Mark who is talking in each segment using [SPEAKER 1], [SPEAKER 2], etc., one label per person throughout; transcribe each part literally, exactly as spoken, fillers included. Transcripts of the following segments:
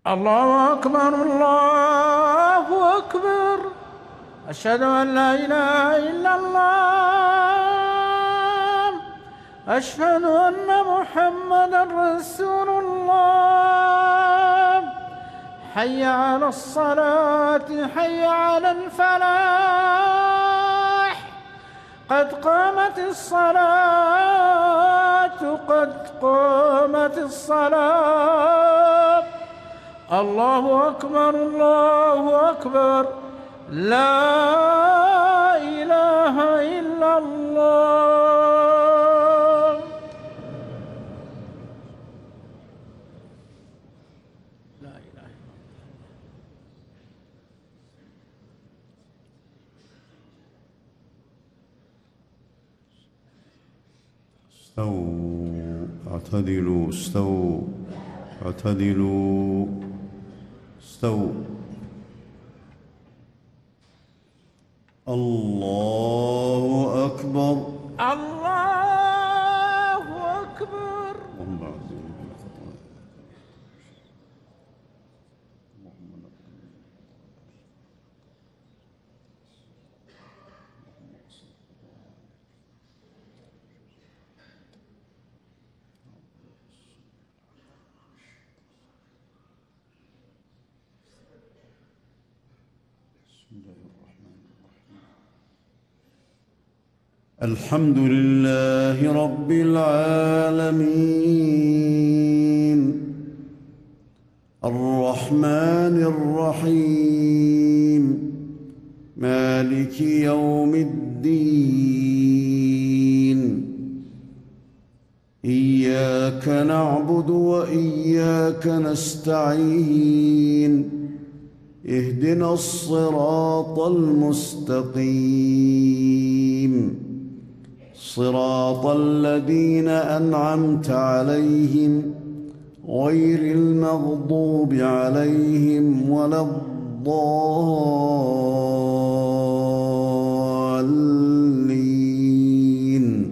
[SPEAKER 1] الله أكبر الله أكبر. أشهد أن لا إله إلا الله. أشهد أن محمدًا رسول الله. حي على الصلاة حي على الفلاح. قد قامت الصلاة قد قامت الصلاة. الله أكبر الله أكبر. لا إله إلا الله. لا إله إلا
[SPEAKER 2] استووا اعتدلوا استووا اعتدلوا استووا. الله أكبر
[SPEAKER 1] الله أكبر.
[SPEAKER 2] اللهم اعذنا من الخطايا. بسم الله الرحمن الرحيم. الحمد لله رب العالمين الرحمن الرحيم مالك يوم الدين. إياك نعبد وإياك نستعين. اهدنا الصراط المستقيم صراط الذين أنعمت عليهم غير المغضوب عليهم ولا الضالين.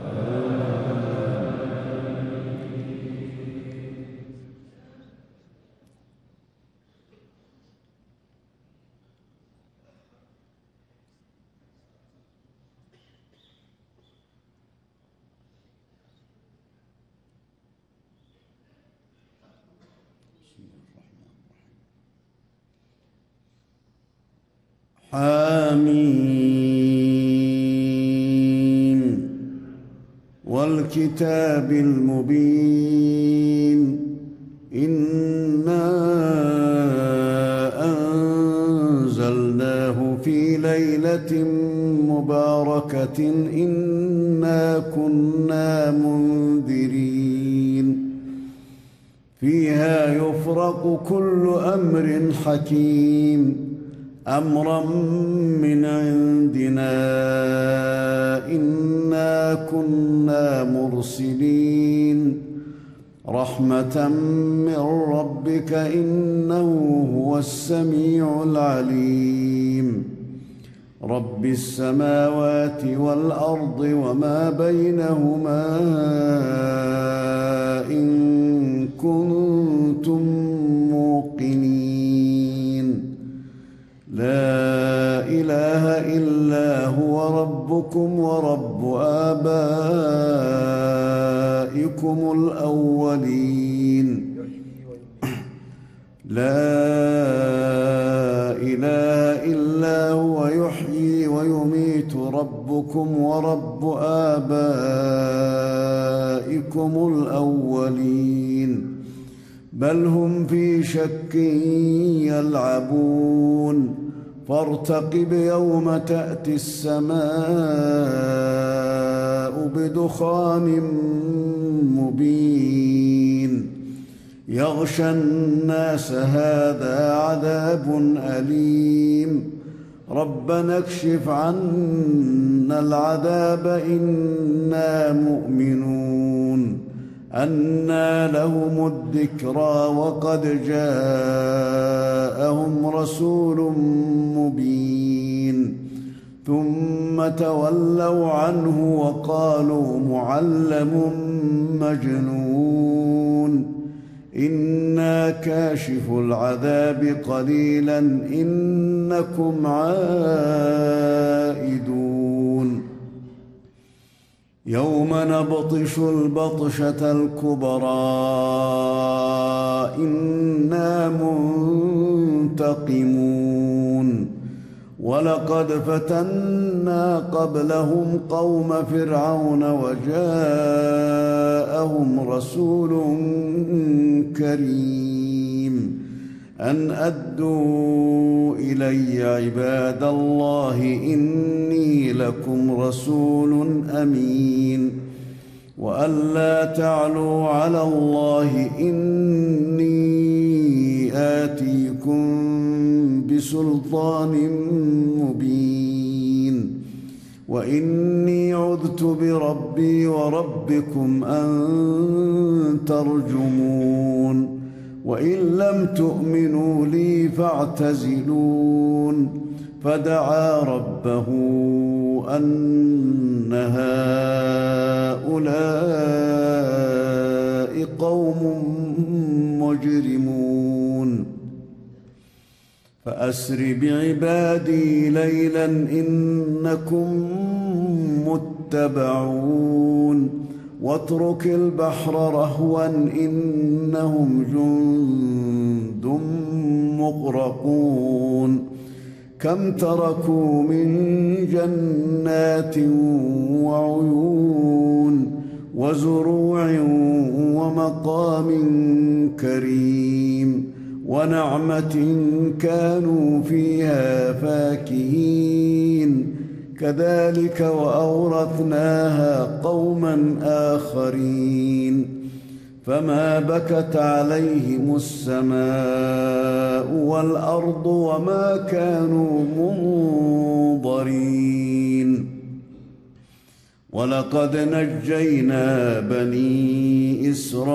[SPEAKER 2] حاميم والكتاب المبين. إنا أنزلناه في ليلة مباركة إنا كنا منذرين. فيها يفرق كل أمر حكيم أمرا من عندنا إنا كنا مرسلين. رحمة من ربك إنه هو السميع العليم. رب السماوات والأرض وما بينهما إن كنتم موقنين. لا إله إلا هو ربكم ورب آبائكم الأولين. لا إله إلا هو يحيي ويميت ربكم ورب آبائكم الأولين. بل هم في شك يلعبون. فارتقب يوم تأتي السماء بدخان مبين يغشى الناس هذا عذاب أليم. ربنا اكشف عنا العذاب إنا مؤمنون. أنى لهم الذكرى وقد جاءهم رسول مبين. ثم تولوا عنه وقالوا معلم مجنون. إنا كاشف العذاب قليلا إنكم عائدون يوم نبطش البطشة الكبرى إنا منتقمون ولقد فتنا قبلهم قوم فرعون وجاءهم رسول كريم أن أدوا إلي عباد الله إني لكم رسول أمين وأن لا تعلوا على الله إني آتيكم بسلطان مبين وإني عذت بربي وربكم أن ترجمون وإن لم تؤمنوا لي فاعتزلون فدعا ربه أن هؤلاء قوم مجرمون فأسر بعبادي ليلا إنكم متبعون واترك البحر رهوا إنهم جند مغرقون كم تركوا من جنات وعيون وزروع ومقام كريم ونعمة كانوا فيها فاكهين كذلك وأورثناها قوما آخرين فما بكت عليهم السماء والأرض وما كانوا منظرين ولقد نجينا بني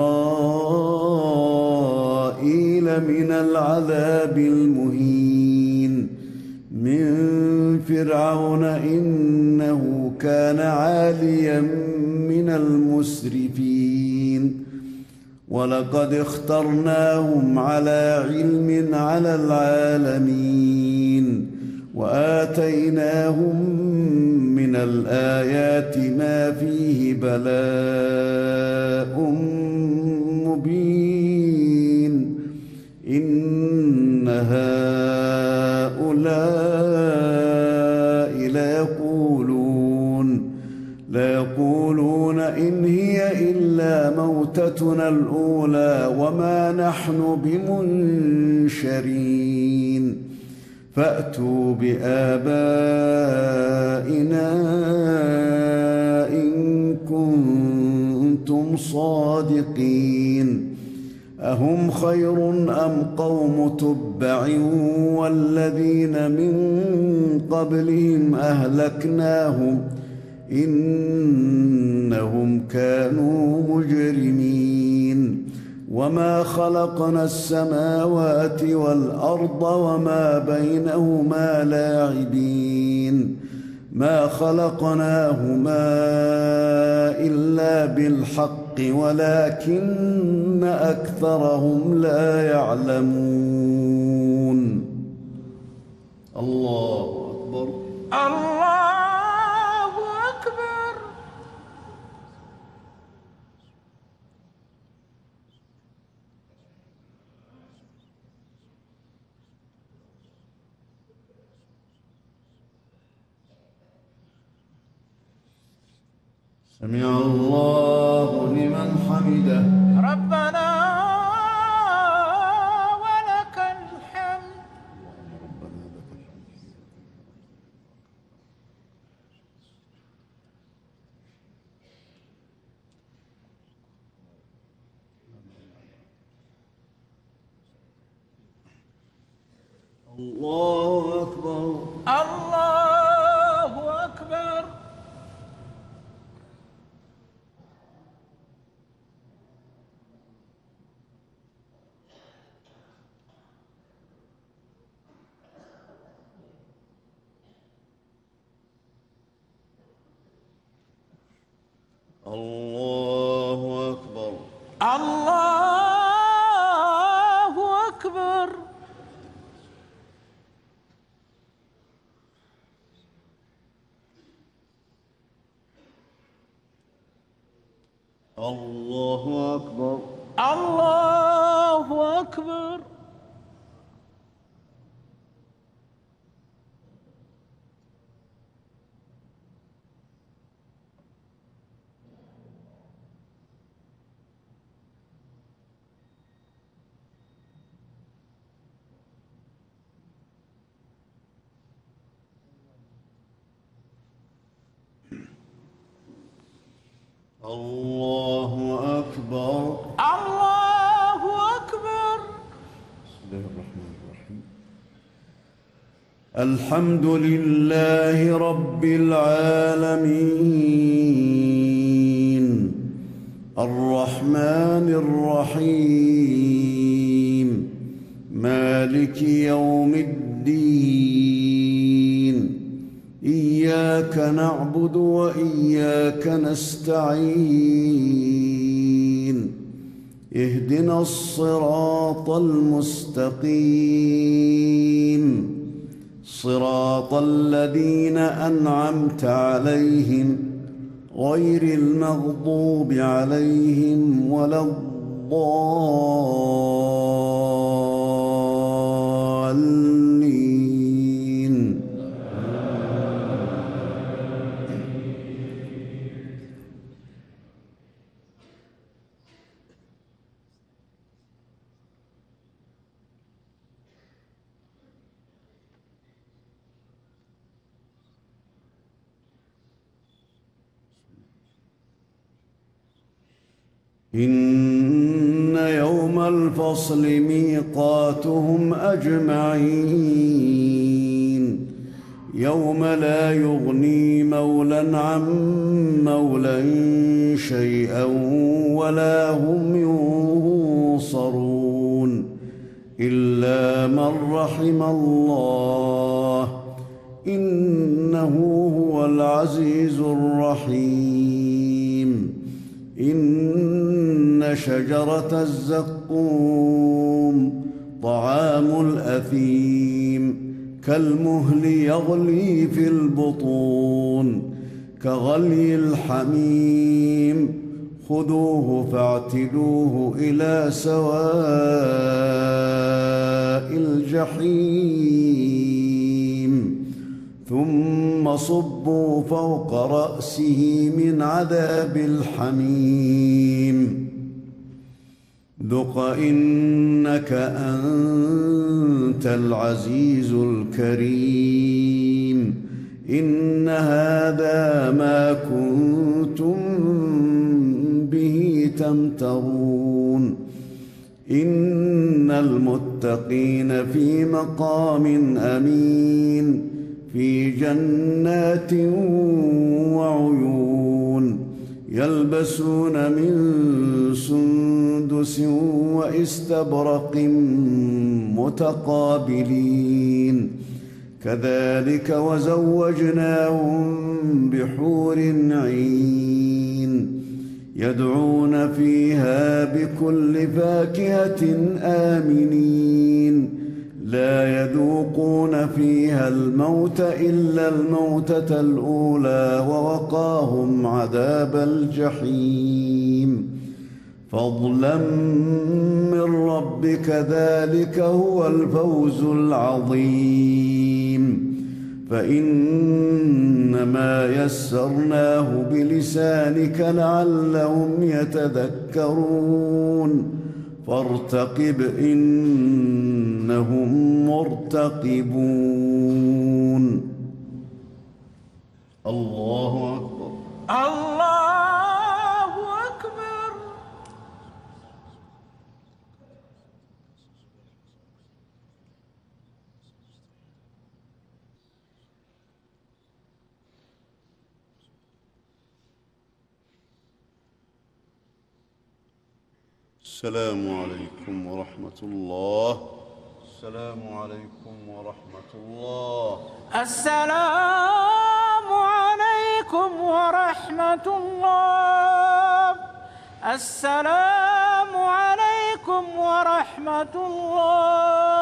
[SPEAKER 2] إسرائيل من العذاب المهين من فرعون إنه كان عاليا من المسرفين ولقد اخترناهم على علم على العالمين وآتيناهم من الآيات ما فيه بلاء مبين إن هؤلاء ليقولون ليقولون إن هي إلا موتتنا الأولى وما نحن بمنشرين فأتوا بآبائنا إن كنتم صادقين أهم خير أم قوم تبع والذين من قبلهم أهلكناهم إنهم كانوا مجرمين وما خلقنا السماوات والأرض وما بينهما لاعبين ما خلقناهما إلا بالحق ولكن أكثرهم لا يعلمون الله أكبر
[SPEAKER 1] الله أكبر.
[SPEAKER 2] سمع الله لمن حمده
[SPEAKER 1] ربنا ولك الحمد.
[SPEAKER 2] الله أكبر
[SPEAKER 1] الله أكبر.
[SPEAKER 2] الله أكبر
[SPEAKER 1] الله أكبر.
[SPEAKER 2] الله أكبر.
[SPEAKER 1] الله أكبر.
[SPEAKER 2] الله أكبر.
[SPEAKER 1] الله أكبر.
[SPEAKER 2] بسم الله الرحمن الرحيم. الحمد لله رب العالمين الرحمن الرحيم مالك يوم الدين إياك نعبد وإياك نستعين اهدنا الصراط المستقيم صراط الذين أنعمت عليهم غير المغضوب عليهم ولا الضالين. إن يوم الفصل ميقاتهم أجمعين يوم لا يغني مولى عن مولى شيئا ولا هم ينصرون إلا من رحم الله إنه هو العزيز الرحيم. إن شجرة الزقوم طعام الأثيم كالمهل يغلي في البطون كغلي الحميم خذوه فاعتلوه إلى سواء الجحيم ثم صبوا فوق رأسه من عذاب الحميم ذق إنك أنت العزيز الكريم. إن هذا ما كنتم به تمترون. إن المتقين في مقام أمين في جنات وعيون يلبسون من سندس واستبرق متقابلين كذلك وزوجناهم بحور عين يدعون فيها بكل فاكهة آمنين لا يذوقون فيها الموت إلا الموتة الأولى ووقاهم عذاب الجحيم فضلا من ربك ذلك هو الفوز العظيم. فإنما يسرناه بلسانك لعلهم يتذكرون فارتقب إنهم مرتقبون. الله أكبر.
[SPEAKER 1] الله أكبر.
[SPEAKER 2] السلام عليكم ورحمة الله. السلام عليكم ورحمة الله.
[SPEAKER 1] السلام عليكم ورحمة الله. السلام عليكم ورحمة الله.